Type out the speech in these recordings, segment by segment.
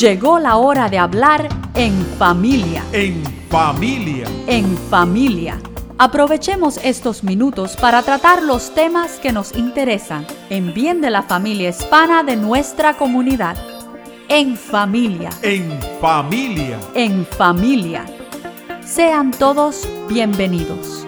Llegó la hora de hablar en familia. En familia. En familia. Aprovechemos estos minutos para tratar los temas que nos interesan en bien de la familia hispana de nuestra comunidad. En familia. En familia. En familia. Sean todos bienvenidos.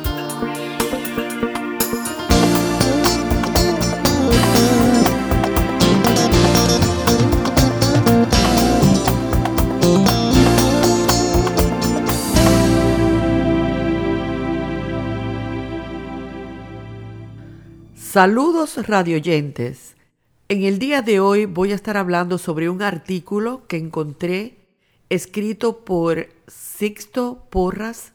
Saludos radioyentes. En el día de hoy voy a estar hablando sobre un artículo que encontré escrito por Sixto Porras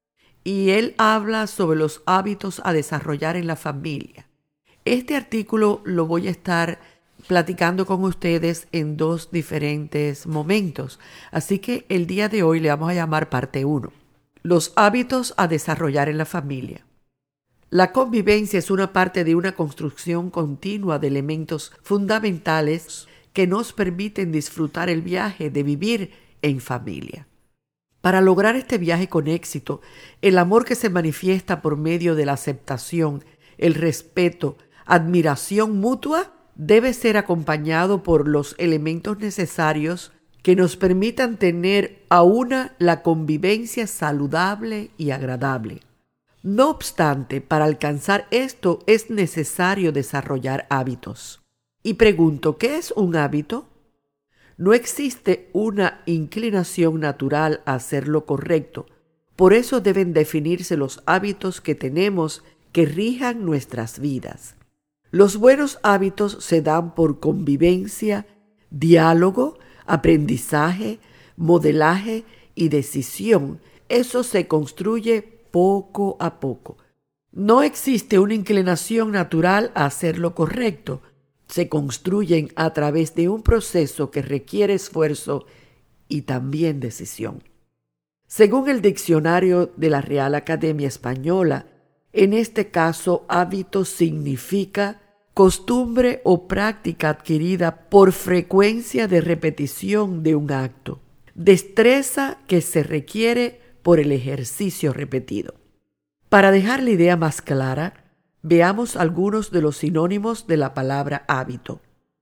y él habla sobre los hábitos a desarrollar en la familia. Este artículo lo voy a estar platicando con ustedes en dos diferentes momentos, así que el día de hoy le vamos a llamar parte 1. Los hábitos a desarrollar en la familia. La convivencia es una parte de una construcción continua de elementos fundamentales que nos permiten disfrutar el viaje de vivir en familia. Para lograr este viaje con éxito, el amor que se manifiesta por medio de la aceptación, el respeto, admiración mutua, debe ser acompañado por los elementos necesarios que nos permitan tener la convivencia saludable y agradable. No obstante, para alcanzar esto es necesario desarrollar hábitos. Y pregunto, ¿qué es un hábito? No existe una inclinación natural a hacer lo correcto. Por eso deben definirse los hábitos que tenemos que rijan nuestras vidas. Los buenos hábitos se dan por convivencia, diálogo, aprendizaje, modelaje y decisión. Eso se construye poco a poco. No existe una inclinación natural a hacer lo correcto. Se construyen a través de un proceso que requiere esfuerzo y también decisión. Según el diccionario de la Real Academia Española, en este caso, hábito significa costumbre o práctica adquirida por frecuencia de repetición de un acto, destreza que se requiere por el ejercicio repetido. Para dejar la idea más clara, veamos algunos de los sinónimos de la palabra hábito: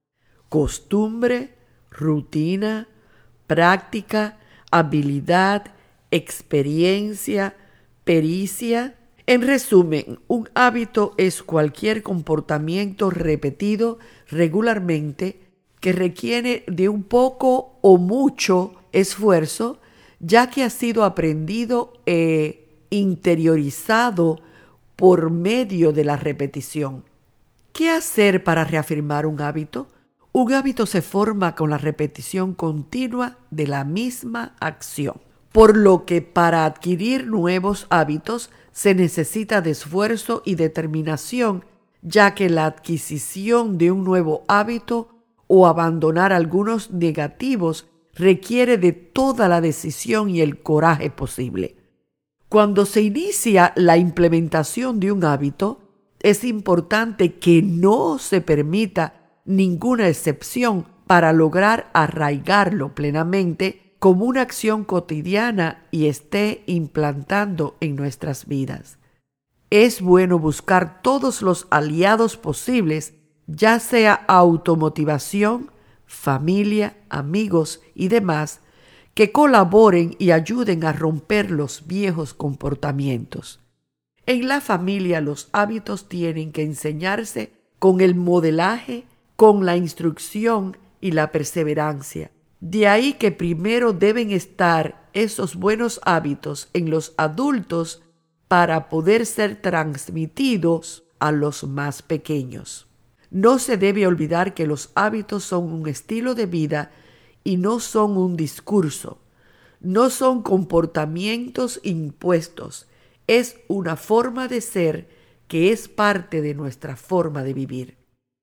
costumbre, rutina, práctica, habilidad, experiencia, pericia. En resumen, un hábito es cualquier comportamiento repetido regularmente que requiere de un poco o mucho esfuerzo, ya que ha sido aprendido e interiorizado por medio de la repetición. ¿Qué hacer para reafirmar un hábito? Un hábito se forma con la repetición continua de la misma acción, por lo que para adquirir nuevos hábitos se necesita de esfuerzo y determinación, ya que la adquisición de un nuevo hábito o abandonar algunos negativos requiere de toda la decisión y el coraje posible. Cuando se inicia la implementación de un hábito, es importante que no se permita ninguna excepción para lograr arraigarlo plenamente como una acción cotidiana y esté implantando en nuestras vidas. Es bueno buscar todos los aliados posibles, ya sea automotivación, familia, amigos y demás, que colaboren y ayuden a romper los viejos comportamientos. En la familia los hábitos tienen que enseñarse con el modelaje, con la instrucción y la perseverancia. De ahí que primero deben estar esos buenos hábitos en los adultos para poder ser transmitidos a los más pequeños. No se debe olvidar que los hábitos son un estilo de vida y no son un discurso. No son comportamientos impuestos. Es una forma de ser que es parte de nuestra forma de vivir.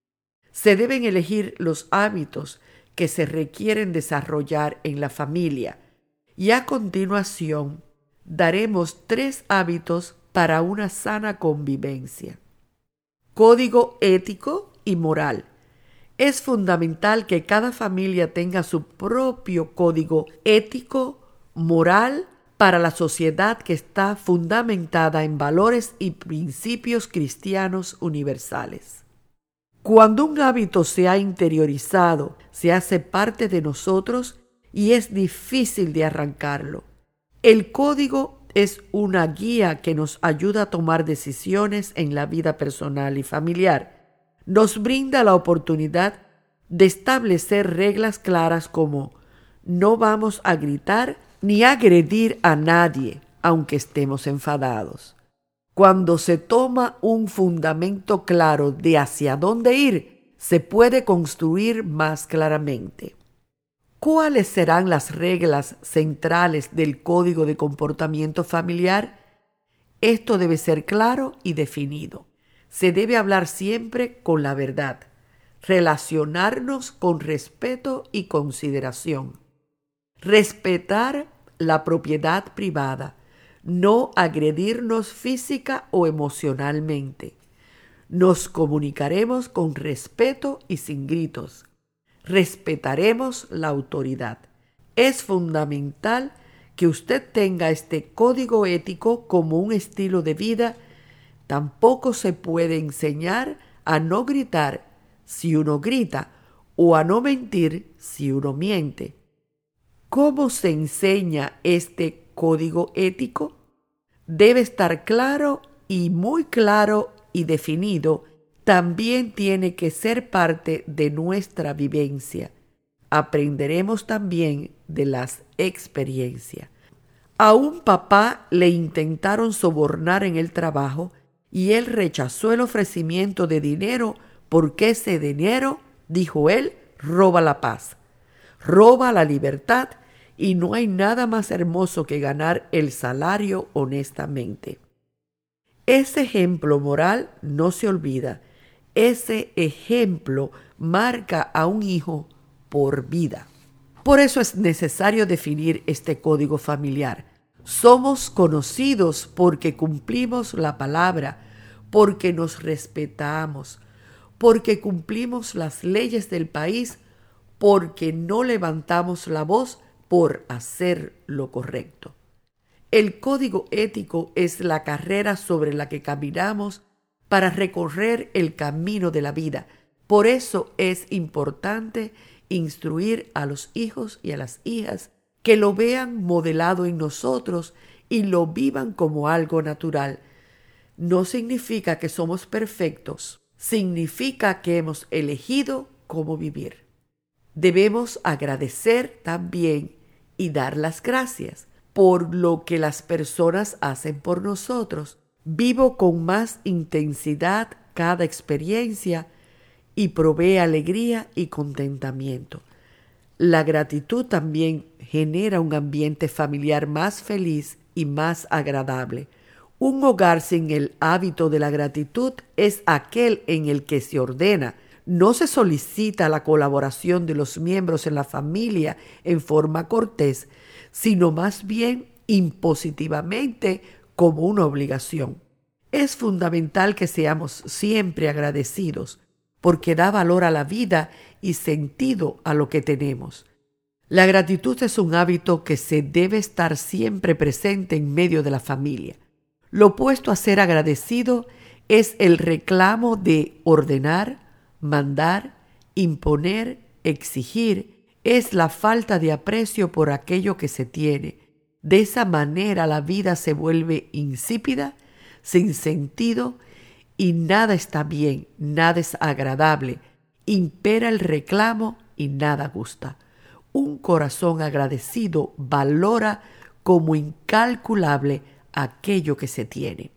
Se deben elegir los hábitos que se requieren desarrollar en la familia y a continuación daremos 3 hábitos para una sana convivencia. Código ético y moral. Es fundamental que cada familia tenga su propio código ético, moral, para la sociedad que está fundamentada en valores y principios cristianos universales. Cuando un hábito se ha interiorizado, se hace parte de nosotros y es difícil de arrancarlo. El código es una guía que nos ayuda a tomar decisiones en la vida personal y familiar. Nos brinda la oportunidad de establecer reglas claras como no vamos a gritar ni agredir a nadie, aunque estemos enfadados. Cuando se toma un fundamento claro de hacia dónde ir, se puede construir más claramente. ¿Cuáles serán las reglas centrales del código de comportamiento familiar? Esto debe ser claro y definido. Se debe hablar siempre con la verdad, relacionarnos con respeto y consideración, respetar la propiedad privada, no agredirnos física o emocionalmente. Nos comunicaremos con respeto y sin gritos. Respetaremos la autoridad. Es fundamental que usted tenga este código ético como un estilo de vida. Tampoco se puede enseñar a no gritar si uno grita o a no mentir si uno miente. ¿Cómo se enseña este código ético? Debe estar claro y muy claro y definido. También tiene que ser parte de nuestra vivencia. Aprenderemos también de las experiencias. A un papá le intentaron sobornar en el trabajo y él rechazó el ofrecimiento de dinero porque ese dinero, dijo él, roba la paz, roba la libertad y no hay nada más hermoso que ganar el salario honestamente. Ese ejemplo moral no se olvida. Ese ejemplo marca a un hijo por vida. Por eso es necesario definir este código familiar. Somos conocidos porque cumplimos la palabra, porque nos respetamos, porque cumplimos las leyes del país, porque no levantamos la voz por hacer lo correcto. El código ético es la carrera sobre la que caminamos para recorrer el camino de la vida. Por eso es importante instruir a los hijos y a las hijas que lo vean modelado en nosotros y lo vivan como algo natural. No significa que somos perfectos, significa que hemos elegido cómo vivir. Debemos agradecer también y dar las gracias por lo que las personas hacen por nosotros. Vivo con más intensidad cada experiencia y provee alegría y contentamiento. La gratitud también genera un ambiente familiar más feliz y más agradable. Un hogar sin el hábito de la gratitud es aquel en el que se ordena. No se solicita la colaboración de los miembros en la familia en forma cortés, sino más bien impositivamente como una obligación. Es fundamental que seamos siempre agradecidos, porque da valor a la vida y sentido a lo que tenemos. La gratitud es un hábito que se debe estar siempre presente en medio de la familia. Lo opuesto a ser agradecido es el reclamo de ordenar, mandar, imponer, exigir. Es la falta de aprecio por aquello que se tiene. De esa manera la vida se vuelve insípida, sin sentido, y nada está bien, nada es agradable. Impera el reclamo y nada gusta. Un corazón agradecido valora como incalculable aquello que se tiene.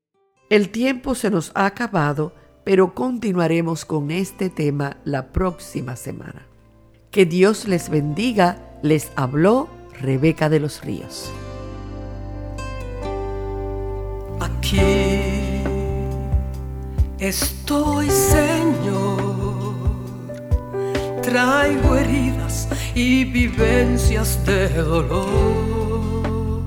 El tiempo se nos ha acabado, pero continuaremos con este tema la próxima semana. Que Dios les bendiga. Les habló Rebeca de los Ríos. Aquí estoy, Señor, traigo heridas y vivencias de dolor.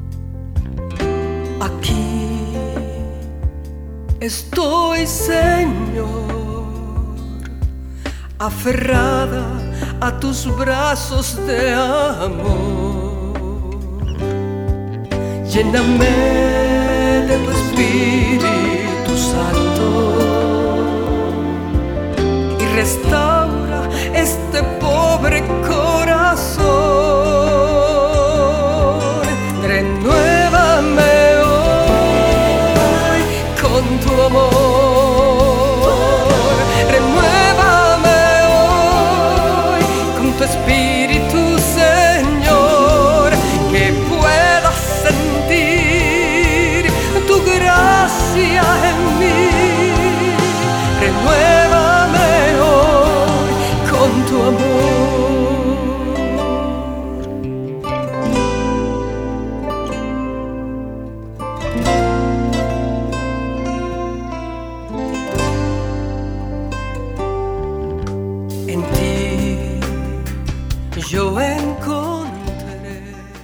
Aquí estoy, Señor, aferrada a tus brazos de amor. Lléname de tu Espíritu Santo y restaura este pobre corazón. Renuévame hoy con tu amor. Renuévame hoy con tu Espíritu, Señor, que pueda sentir tu gracia en mí. Renuévame hoy con tu amor. En ti yo encontré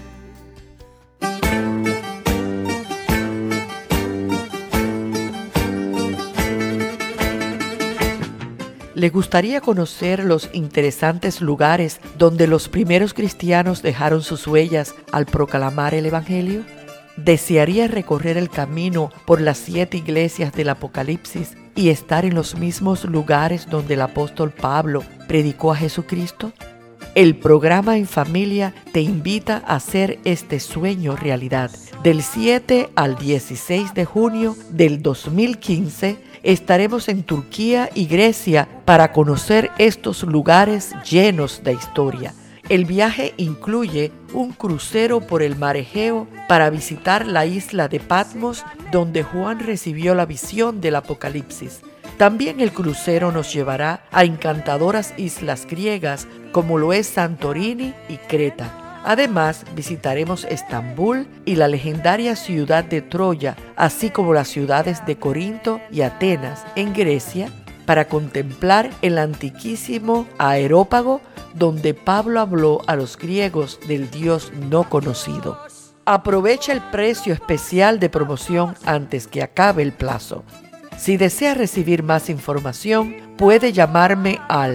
¿Le gustaría conocer los interesantes lugares donde los primeros cristianos dejaron sus huellas al proclamar el Evangelio? ¿Desearía recorrer el camino por las 7 iglesias del Apocalipsis y estar en los mismos lugares donde el apóstol Pablo predicó a Jesucristo? El programa En Familia te invita a hacer este sueño realidad. Del 7 al 16 de junio del 2015 estaremos en Turquía y Grecia para conocer estos lugares llenos de historia. El viaje incluye un crucero por el mar Egeo para visitar la isla de Patmos, donde Juan recibió la visión del Apocalipsis. También el crucero nos llevará a encantadoras islas griegas como lo es Santorini y Creta. Además, visitaremos Estambul y la legendaria ciudad de Troya, así como las ciudades de Corinto y Atenas en Grecia, para contemplar el antiquísimo Areópago, donde Pablo habló a los griegos del Dios no conocido. Aprovecha el precio especial de promoción antes que acabe el plazo. Si desea recibir más información, puede llamarme al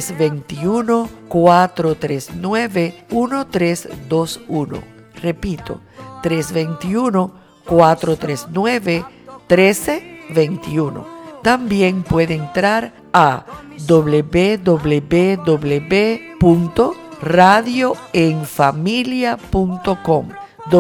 321-439-1321. Repito, 321-439-1321. También puede entrar a www.radioenfamilia.com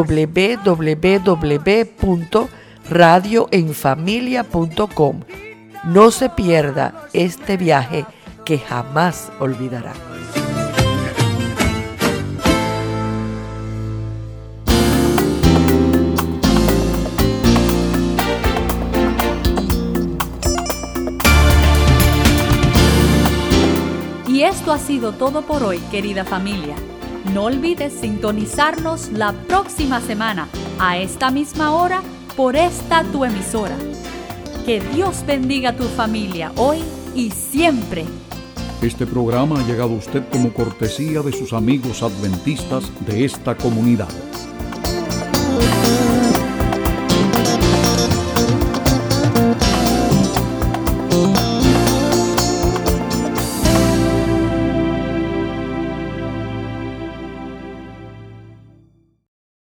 www.radioenfamilia.com. No se pierda este viaje que jamás olvidará. Y esto ha sido todo por hoy, querida familia. No olvides sintonizarnos la próxima semana a esta misma hora por esta tu emisora. Que Dios bendiga a tu familia hoy y siempre. Este programa ha llegado a usted como cortesía de sus amigos adventistas de esta comunidad.